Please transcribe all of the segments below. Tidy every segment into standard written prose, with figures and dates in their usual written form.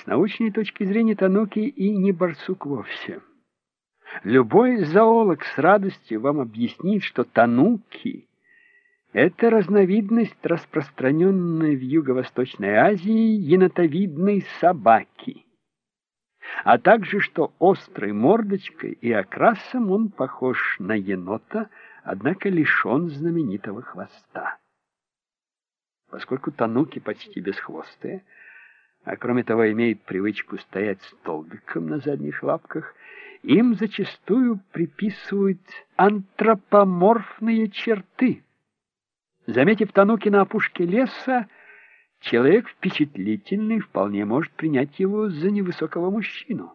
С научной точки зрения Тануки и не барсук вовсе. Любой зоолог с радостью вам объяснит, что тануки — это разновидность распространенной в Юго-Восточной Азии енотовидной собаки, а также что острой мордочкой и окрасом он похож на енота, однако лишен знаменитого хвоста. Поскольку тануки почти бесхвостые, а кроме того имеют привычку стоять столбиком на задних лапках, им зачастую приписывают антропоморфные черты. Заметив тануки на опушке леса, человек впечатлительный вполне может принять его за невысокого мужчину.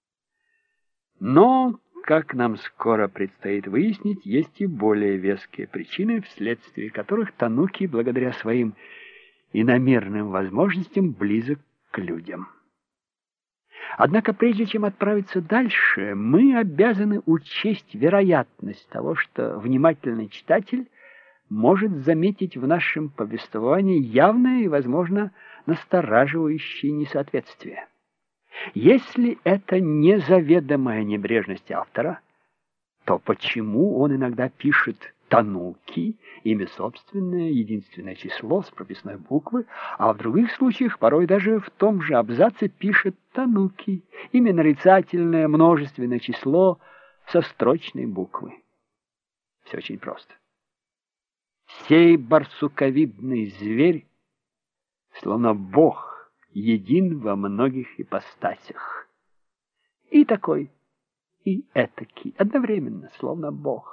Но, как нам скоро предстоит выяснить, есть и более веские причины, вследствие которых тануки, благодаря своим иномерным возможностям, близок к людям. Однако, прежде чем отправиться дальше, мы обязаны учесть вероятность того, что внимательный читатель может заметить в нашем повествовании явное и, возможно, настораживающее несоответствие. Если это не заведомая небрежность автора, то почему он иногда пишет тануки, имя собственное, единственное число с прописной буквы, а в других случаях порой даже в том же абзаце пишет тануки, имя нарицательное, множественное число со строчной буквы? Все очень просто. Сей барсуковидный зверь, словно Бог, един во многих ипостасях. И такой, и этакий, одновременно, словно Бог.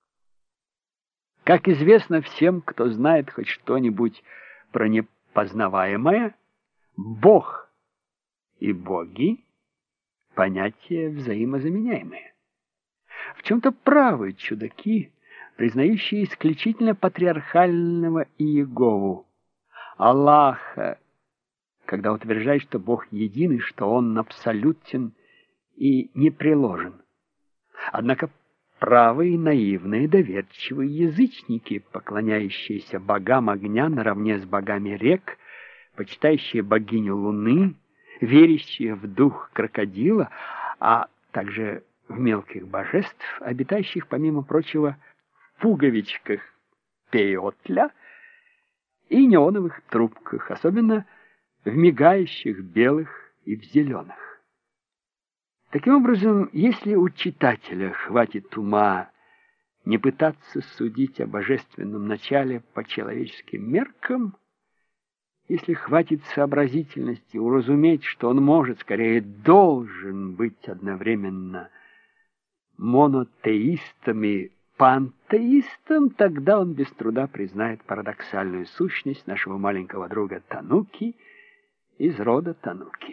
Как известно всем, кто знает хоть что-нибудь про непознаваемое, Бог и боги — понятия взаимозаменяемые. В чем-то правы чудаки, признающие исключительно патриархального Иегову, Аллаха, когда утверждает, что Бог един и что Он абсолютен и непреложен. Однако правые, наивные, доверчивые язычники, поклоняющиеся богам огня наравне с богами рек, почитающие богиню Луны, верящие в дух крокодила, а также в мелких божеств, обитающих, помимо прочего, в пуговичках пеотля и неоновых трубках, особенно в мигающих белых и в зеленых. Таким образом, если у читателя хватит ума не пытаться судить о божественном начале по человеческим меркам, если хватит сообразительности уразуметь, что он может, скорее должен быть одновременно монотеистом и пантеистом, тогда он без труда признает парадоксальную сущность нашего маленького друга Тануки из рода Тануки.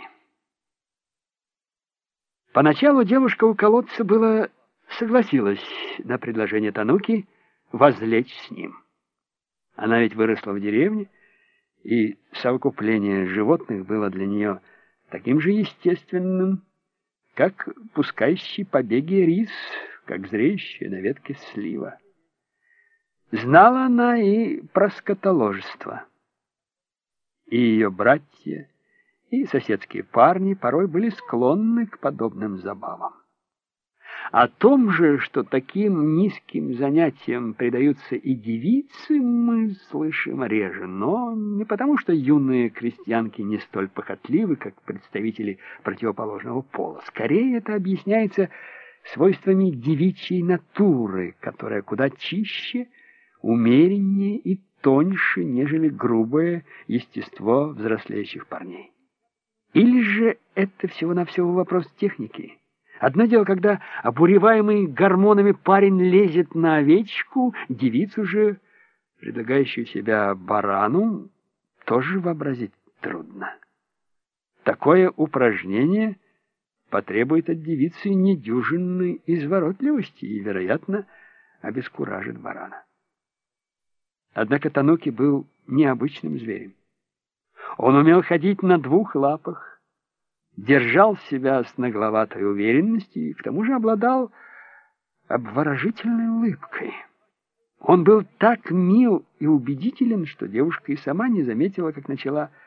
Поначалу девушка у колодца было согласилась на предложение Тануки возлечь с ним. Она ведь выросла в деревне, и совокупление животных было для нее таким же естественным, как пускающий побеги рис, как зреющая на ветке слива. Знала она и про скотоложество. И ее братья, и соседские парни порой были склонны к подобным забавам. О том же, что таким низким занятиям предаются и девицы, мы слышим реже, но не потому, что юные крестьянки не столь похотливы, как представители противоположного пола. Скорее, это объясняется свойствами девичьей натуры, которая куда чище, умереннее и тоньше, нежели грубое естество взрослеющих парней. Или же это всего-навсего вопрос техники? Одно дело, когда обуреваемый гормонами парень лезет на овечку, девицу же, предлагающую себя барану, тоже вообразить трудно. Такое упражнение потребует от девицы недюжинной изворотливости и, вероятно, обескуражит барана. Однако Тануки был необычным зверем. Он умел ходить на двух лапах, держал себя с нагловатой уверенностью и к тому же обладал обворожительной улыбкой. Он был так мил и убедителен, что девушка и сама не заметила, как начала